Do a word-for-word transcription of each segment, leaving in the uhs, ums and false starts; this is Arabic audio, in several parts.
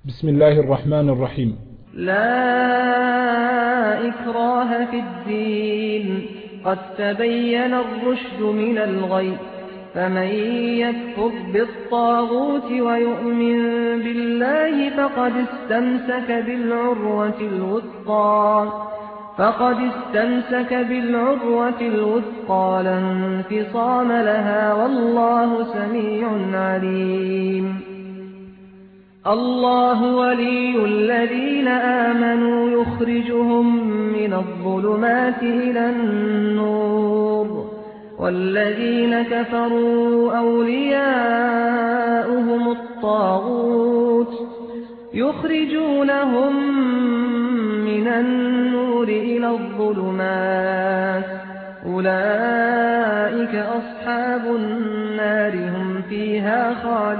بسم الله الرحمن الرحيم. لا إكراه في الدين، قد تبين الرشد من الغي، فمن يكفر بالطاغوت ويؤمن بالله فقد استمسك بالعروة الوثقى فقد استمسك بالعروة الوثقى لا انفصام لها، والله سميع عليم. الله ولي الذين آمنوا يخرجهم من الظلمات إلى النور، والذين كفروا أولياؤهم الطاغوت يخرجونهم من النور إلى الظلمات، أولئك أصحاب النار هم فيها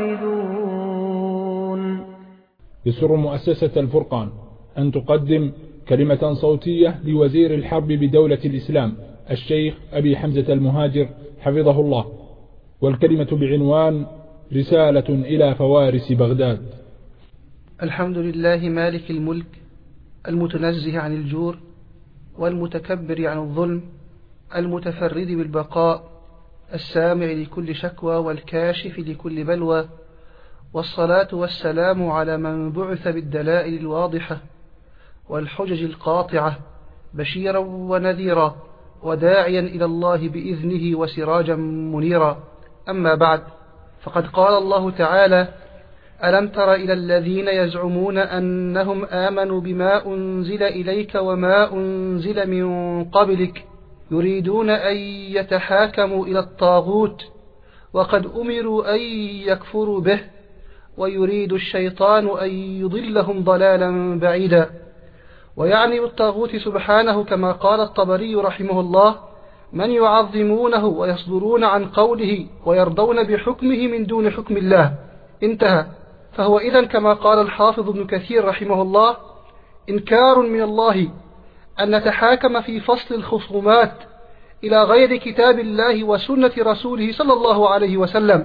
خالدون. يسر مؤسسة الفرقان أن تقدم كلمة صوتية لوزير الحرب بدولة الإسلام الشيخ أبي حمزة المهاجر حفظه الله، والكلمة بعنوان رسالة إلى فوارس بغداد. الحمد لله مالك الملك المتنزه عن الجور والمتكبر عن الظلم، المتفرد بالبقاء، السامع لكل شكوى والكاشف لكل بلوى، والصلاة والسلام على من بعث بالدلائل الواضحة والحجج القاطعة بشيرا ونذيرا وداعيا إلى الله بإذنه وسراجا منيرا. أما بعد، فقد قال الله تعالى: ألم تر إلى الذين يزعمون أنهم آمنوا بما أنزل إليك وما أنزل من قبلك يريدون أن يتحاكموا إلى الطاغوت وقد أمروا أن يكفروا به ويريد الشيطان أن يضلهم ضلالا بعيدا. ويعني بالطاغوت سبحانه كما قال الطبري رحمه الله: من يعظمونه ويصدرون عن قوله ويرضون بحكمه من دون حكم الله. انتهى. فهو إذن كما قال الحافظ ابن كثير رحمه الله: إنكار من الله أن نتحاكم في فصل الخصومات إلى غير كتاب الله وسنة رسوله صلى الله عليه وسلم،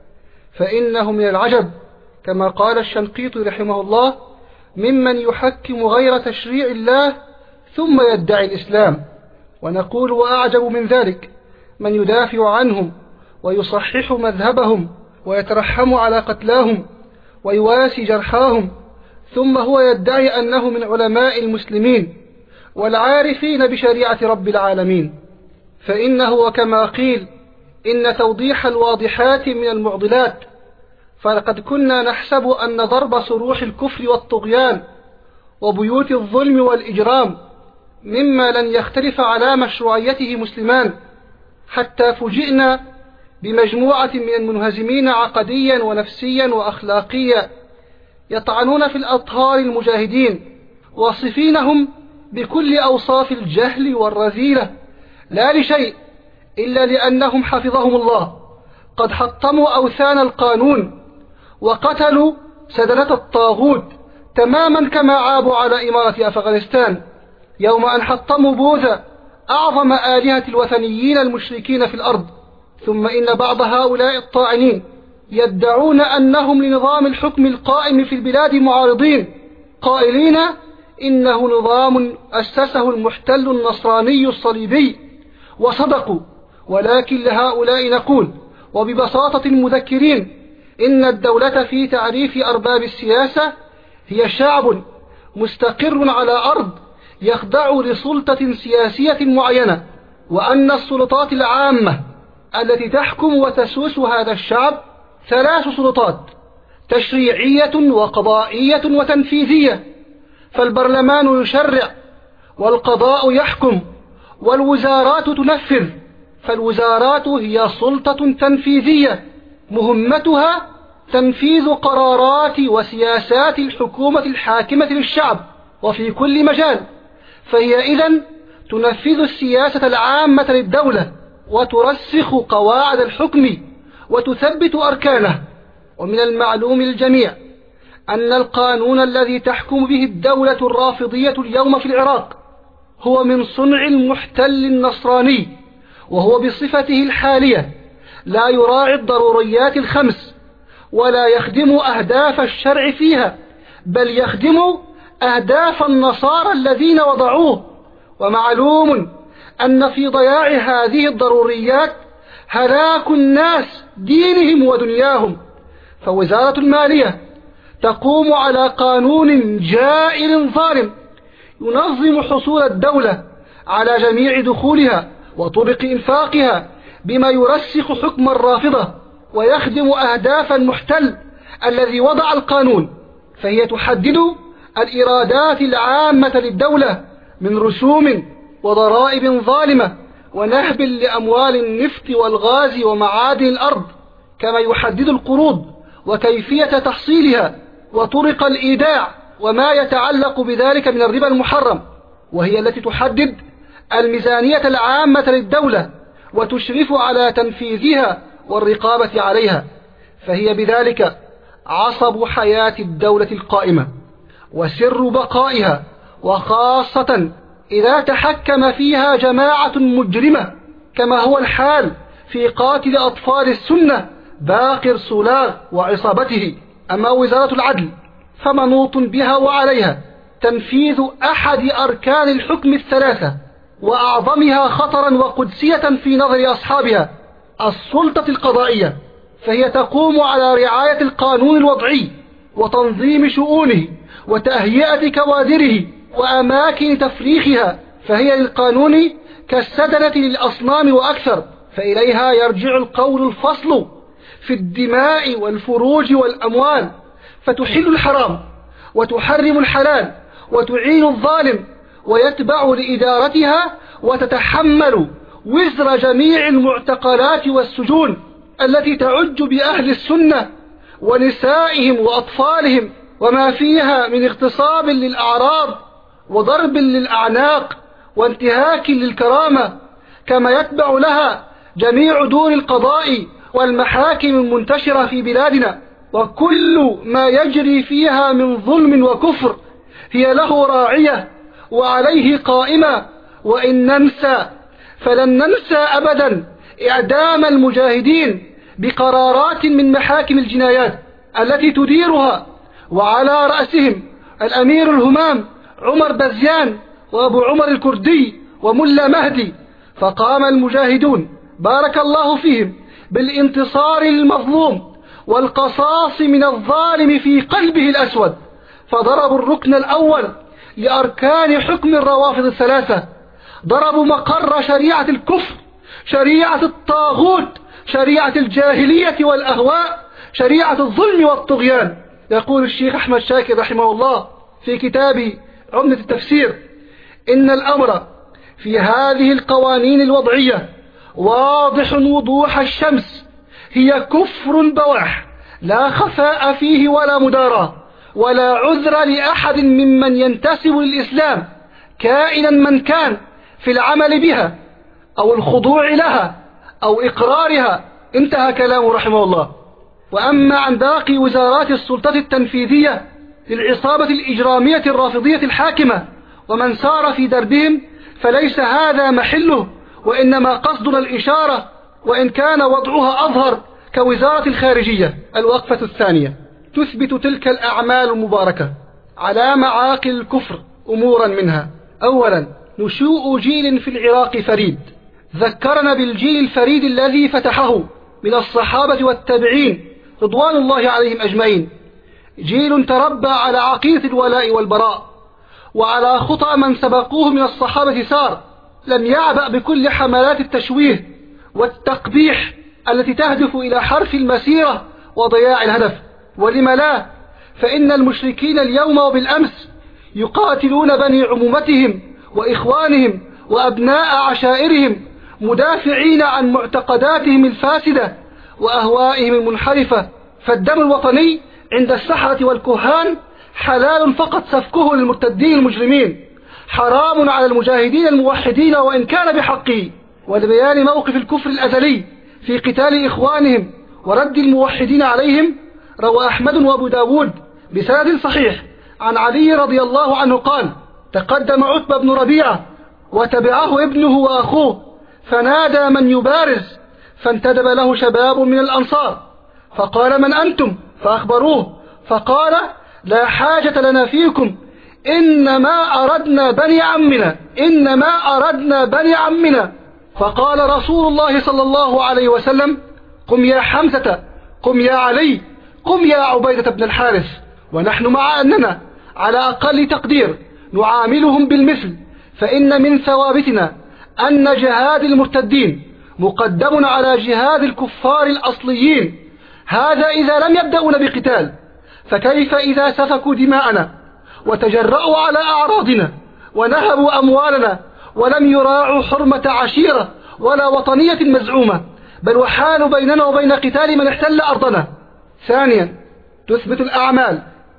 فإنه من العجب كما قال الشنقيطي رحمه الله: ممن يحكم غير تشريع الله ثم يدعي الإسلام. ونقول: وأعجب من ذلك من يدافع عنهم ويصحح مذهبهم ويترحم على قتلاهم ويواسي جرحاهم، ثم هو يدعي أنه من علماء المسلمين والعارفين بشريعة رب العالمين. فإنه وكما قيل: إن توضيح الواضحات من المعضلات، فلقد كنا نحسب أن ضرب صروح الكفر والطغيان وبيوت الظلم والإجرام مما لن يختلف على مشروعيته مسلمان، حتى فوجئنا بمجموعة من المنهزمين عقديا ونفسيا وأخلاقيا يطعنون في الأطهار المجاهدين، واصفينهم بكل أوصاف الجهل والرذيلة، لا لشيء إلا لأنهم حفظهم الله قد حطموا أوثان القانون وقتلوا سدنة الطاغوت، تماما كما عابوا على إمارة أفغانستان يوم أن حطموا بوذا أعظم آلهة الوثنيين المشركين في الأرض. ثم إن بعض هؤلاء الطاعنين يدعون أنهم لنظام الحكم القائم في البلاد معارضين، قائلين إنه نظام أسسه المحتل النصراني الصليبي، وصدقوا. ولكن لهؤلاء نقول وببساطة مذكرين: إن الدولة في تعريف أرباب السياسة هي شعب مستقر على أرض يخضع لسلطة سياسية معينة، وأن السلطات العامة التي تحكم وتسوس هذا الشعب ثلاث سلطات: تشريعية وقضائية وتنفيذية. فالبرلمان يشرع، والقضاء يحكم، والوزارات تنفذ. فالوزارات هي سلطة تنفيذية مهمتها تنفيذ قرارات وسياسات الحكومة الحاكمة للشعب وفي كل مجال، فهي إذن تنفذ السياسة العامة للدولة وترسخ قواعد الحكم وتثبت أركانه. ومن المعلوم للجميع أن القانون الذي تحكم به الدولة الرافضية اليوم في العراق هو من صنع المحتل النصراني، وهو بصفته الحالية لا يراعي الضروريات الخمس ولا يخدم أهداف الشرع فيها، بل يخدم أهداف النصارى الذين وضعوه. ومعلوم أن في ضياع هذه الضروريات هلاك الناس دينهم ودنياهم. فوزارة المالية تقوم على قانون جائر ظالم ينظم حصول الدولة على جميع دخولها وطرق إنفاقها بما يرسخ حكم الرافضة ويخدم أهداف المحتل الذي وضع القانون. فهي تحدد الإيرادات العامة للدولة من رسوم وضرائب ظالمة ونهب لأموال النفط والغاز ومعادن الأرض، كما يحدد القروض وكيفية تحصيلها وطرق الإيداع وما يتعلق بذلك من الربا المحرم. وهي التي تحدد الميزانية العامة للدولة وتشرف على تنفيذها والرقابة عليها. فهي بذلك عصب حياة الدولة القائمة وسر بقائها، وخاصة إذا تحكم فيها جماعة مجرمة كما هو الحال في قاتل أطفال السنة باقر صلاغ وعصابته. أما وزارة العدل فمنوط بها وعليها تنفيذ أحد أركان الحكم الثلاثة وأعظمها خطرا وقدسية في نظر أصحابها، السلطة القضائية. فهي تقوم على رعاية القانون الوضعي وتنظيم شؤونه وتهيئة كوادره وأماكن تفريخها. فهي للقانون كالسدنة للأصنام وأكثر، فإليها يرجع القول الفصل في الدماء والفروج والأموال، فتحل الحرام وتحرم الحلال وتعين الظالم، ويتبع لإدارتها وتتحمل وزر جميع المعتقلات والسجون التي تعج بأهل السنة ونسائهم وأطفالهم وما فيها من اغتصاب للأعراض وضرب للأعناق وانتهاك للكرامة. كما يتبع لها جميع دور القضاء والمحاكم المنتشرة في بلادنا، وكل ما يجري فيها من ظلم وكفر هي له راعية وعليه قائمة. وإن ننسى فلن ننسى أبدا إعدام المجاهدين بقرارات من محاكم الجنايات التي تديرها، وعلى رأسهم الأمير الهمام عمر بزيان وأبو عمر الكردي وملا مهدي. فقام المجاهدون بارك الله فيهم بالانتصار للمظلوم والقصاص من الظالم في قلبه الأسود، فضربوا الركن الأول لأركان حكم الروافض الثلاثة، ضربوا مقر شريعة الكفر، شريعة الطاغوت، شريعة الجاهلية والأهواء، شريعة الظلم والطغيان. يقول الشيخ أحمد شاكر رحمه الله في كتاب عمدة التفسير: إن الأمر في هذه القوانين الوضعية واضح وضوح الشمس، هي كفر بواح لا خفاء فيه ولا مداراة ولا عذر لأحد ممن ينتسب للإسلام كائنا من كان في العمل بها أو الخضوع لها أو إقرارها. انتهى كلامه رحمه الله. وأما عن باقي وزارات السلطة التنفيذية للعصابة الإجرامية الرافضية الحاكمة ومن سار في دربهم فليس هذا محله، وإنما قصدنا الإشارة، وإن كان وضعها أظهر كوزارة الخارجية. الوقفة الثانية تثبت تلك الأعمال المباركة على معاقل الكفر أمورا منها: أولا، نشوء جيل في العراق فريد، ذكرنا بالجيل الفريد الذي فتحه من الصحابة والتابعين رضوان الله عليهم أجمعين، جيل تربى على عقيدة الولاء والبراء وعلى خطى من سبقوه من الصحابة سار، لم يعبأ بكل حملات التشويه والتقبيح التي تهدف إلى حرف المسيرة وضياع الهدف. ولم لا؟ فإن المشركين اليوم وبالأمس يقاتلون بني عمومتهم وإخوانهم وأبناء عشائرهم، مدافعين عن معتقداتهم الفاسدة وأهوائهم المنحرفة. فالدم الوطني عند السحرة والكهان حلال فقط سفكه للمرتدين المجرمين، حرام على المجاهدين الموحدين وإن كان بحقه. ولبيان موقف الكفر الأزلي في قتال إخوانهم ورد الموحدين عليهم، روى أحمد وأبو داود بسند صحيح عن علي رضي الله عنه قال: تقدم عتبة بن ربيعة وتبعه ابنه وأخوه، فنادى من يبارز، فانتدب له شباب من الأنصار، فقال: من أنتم؟ فأخبروه، فقال: لا حاجة لنا فيكم، إنما أردنا بني عمنا إنما أردنا بني عمنا. فقال رسول الله صلى الله عليه وسلم: قم يا حمزة، قم يا علي، قم يا عبيدة بن الحارث. ونحن مع أننا على أقل تقدير نعاملهم بالمثل، فإن من ثوابتنا أن جهاد المرتدين مقدم على جهاد الكفار الأصليين. هذا إذا لم يبدأون بقتال، فكيف إذا سفكوا دماءنا وتجرأوا على أعراضنا ونهبوا أموالنا ولم يراعوا حرمة عشيرة ولا وطنية مزعومة، بل وحالوا بيننا وبين قتال من احتل أرضنا. ثانيا، تثبت الأعمال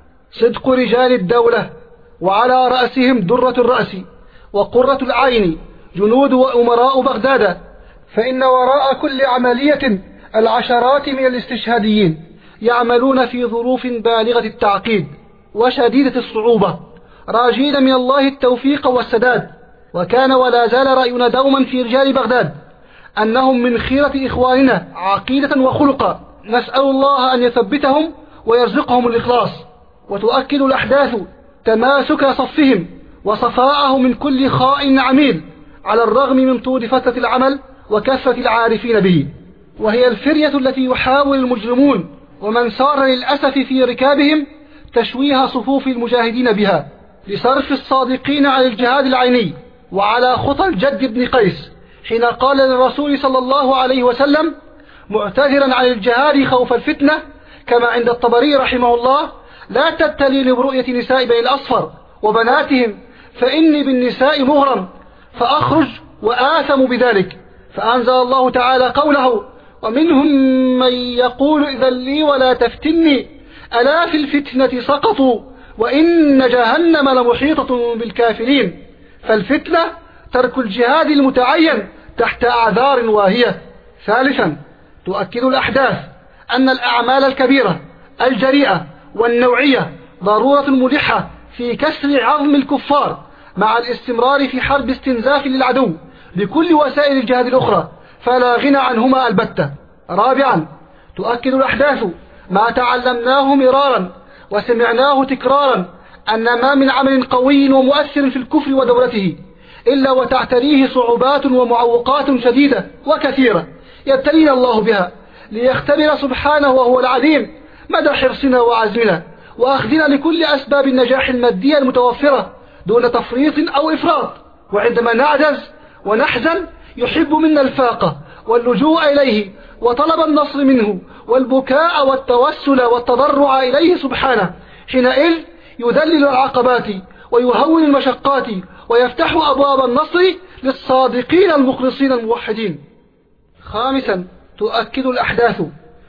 صدق رجال الدولة، وعلى رأسهم درة الرأس وقرة العين جنود وأمراء بغداد، فإن وراء كل عملية العشرات من الاستشهاديين يعملون في ظروف بالغة التعقيد وشديدة الصعوبة، راجين من الله التوفيق والسداد. وكان ولا زال رأينا دوما في رجال بغداد أنهم من خيرة إخواننا عقيدة وخلقا، نسأل الله أن يثبتهم ويرزقهم الإخلاص. وتؤكد الأحداث تماسك صفهم وصفاءه من كل خائن عميل، على الرغم من طول فترة العمل وكثرة العارفين به. وهي الفرية التي يحاول المجرمون ومن سار للأسف في ركابهم تشويه صفوف المجاهدين بها، لصرف الصادقين عن الجهاد العيني وعلى خطى الجد بن قيس، حين قال للرسول صلى الله عليه وسلم معتذرا عن الجهاد خوف الفتنة، كما عند الطبري رحمه الله: لا تبتلي لرؤية نساء بني الأصفر وبناتهم، فإني بالنساء مغرم، فأخرج وآثم بذلك. فأنزل الله تعالى قوله: ومنهم من يقول إذن لي ولا تفتني، ألا في الفتنة سقطوا وإن جهنم لمحيطة بالكافرين. فالفتنة ترك الجهاد المتعين تحت أعذار واهية. ثالثا، تؤكد الأحداث أن الأعمال الكبيرة الجريئة والنوعية ضرورة ملحة في كسر عظم الكفار، مع الاستمرار في حرب استنزاف للعدو بكل وسائل الجهاد الأخرى، فلا غنى عنهما البتة. رابعا، تؤكد الأحداث ما تعلمناه مرارا وسمعناه تكرارا، أن ما من عمل قوي ومؤثر في الكفر ودولته إلا وتعتريه صعوبات ومعوقات شديدة وكثيرة يبتلينا الله بها، ليختبر سبحانه وهو العليم مدى حرصنا وعزمنا وأخذنا لكل أسباب النجاح المادية المتوفرة دون تفريط أو إفراط. وعندما نعجز ونحزن يحب منا الفاقة واللجوء إليه وطلب النصر منه والبكاء والتوسل والتضرع إليه سبحانه، حينئذ يذلل العقبات ويهون المشقات ويفتح أبواب النصر للصادقين المخلصين الموحدين. خامسا، تؤكد الأحداث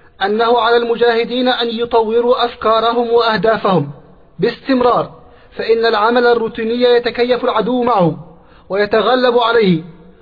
أنه على المجاهدين أن يطوروا أفكارهم وأهدافهم باستمرار، فإن العمل الروتيني يتكيف العدو معه ويتغلب عليه،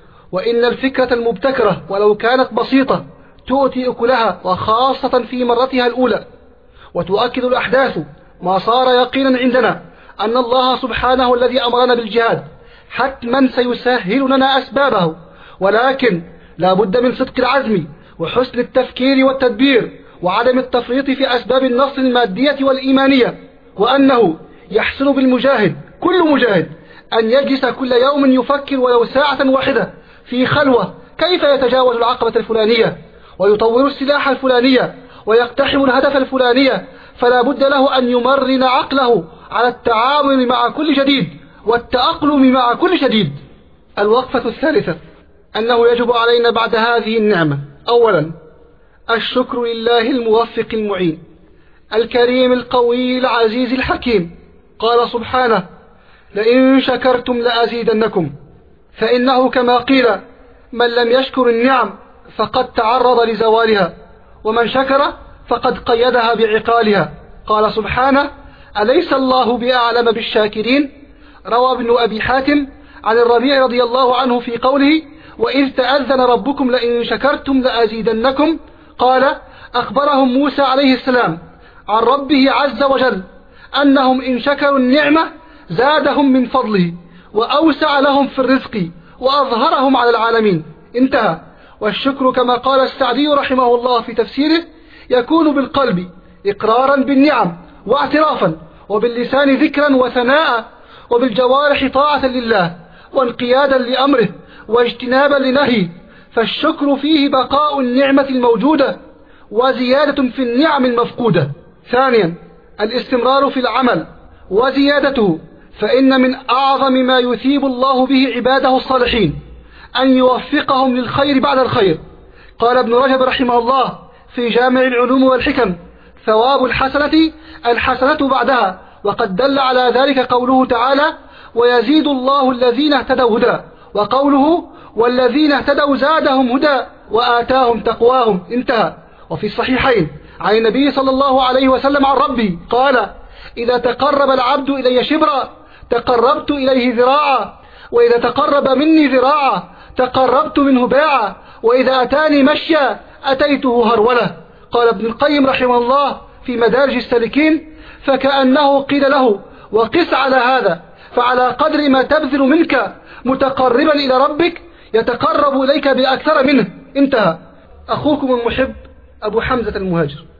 وإن الفكرة المبتكرة ولو كانت بسيطة تؤتي أكلها، وخاصة في مرتها الأولى. وتؤكد الأحداث ما صار يقينا عندنا أن الله سبحانه الذي أمرنا بالجهاد حتما سيسهل لنا أسبابه، ولكن لا بد من صدق العزم وحسن التفكير والتدبير وعدم التفريط في أسباب النصر المادية والإيمانية، وأنه يحسن بالمجاهد كل مجاهد أن يجلس كل يوم يفكر ولو ساعة واحدة في خلوة كيف يتجاوز العقبة الفلانية ويطور السلاح الفلانية ويقتحم الهدف الفلانية، فلا بد له أن يمرن عقله على التعامل مع كل جديد والتأقلم مع كل شديد. الوقفة الثالثة، أنه يجب علينا بعد هذه النعمة أولا الشكر لله الموفق المعين الكريم القوي العزيز الحكيم. قال سبحانه: لئن شكرتم لأزيدنكم، فإنه كما قيل: من لم يشكر النعم فقد تعرض لزوالها، ومن شكر فقد قيدها بعقالها. قال سبحانه: أليس الله بأعلم بالشاكرين؟ روى ابن أبي حاتم عن الربيع رضي الله عنه في قوله: وإذ تأذن ربكم لئن شكرتم لأزيدنكم، قال: أخبرهم موسى عليه السلام عن ربه عز وجل أنهم إن شكروا النعمة زادهم من فضله وأوسع لهم في الرزق وأظهرهم على العالمين. انتهى. والشكر كما قال السعدي رحمه الله في تفسيره يكون بالقلب إقرارا بالنعم واعترافا، وباللسان ذكرا وثناء، وبالجوارح طاعة لله وانقيادا لأمره واجتنابا لنهيه، فالشكر فيه بقاء النعمة الموجودة وزيادة في النعم المفقودة. ثانيا الاستمرار في العمل وزيادته، فإن من أعظم ما يثيب الله به عباده الصالحين أن يوفقهم للخير بعد الخير. قال ابن رجب رحمه الله في جامع العلوم والحكم: ثواب الحسنة الحسنة بعدها. وقد دل على ذلك قوله تعالى: ويزيد الله الذين اهتدوا هدى، وقوله: والذين اهتدوا زادهم هدى وآتاهم تقواهم. انتهى. وفي الصحيحين عن النبي صلى الله عليه وسلم عن ربي قال: إذا تقرب العبد إلي شبرا تقربت إليه ذراعا، وإذا تقرب مني ذراعا تقربت منه باعا، وإذا أتاني مشيا أتيته هرولة. قال ابن القيم رحمه الله في مدارج السالكين: فكأنه قيل له: وقس على هذا، فعلى قدر ما تبذل منك متقربا إلى ربك يتقرب إليك بأكثر منه. انتهى. أخوكم المحب أبو حمزة المهاجر.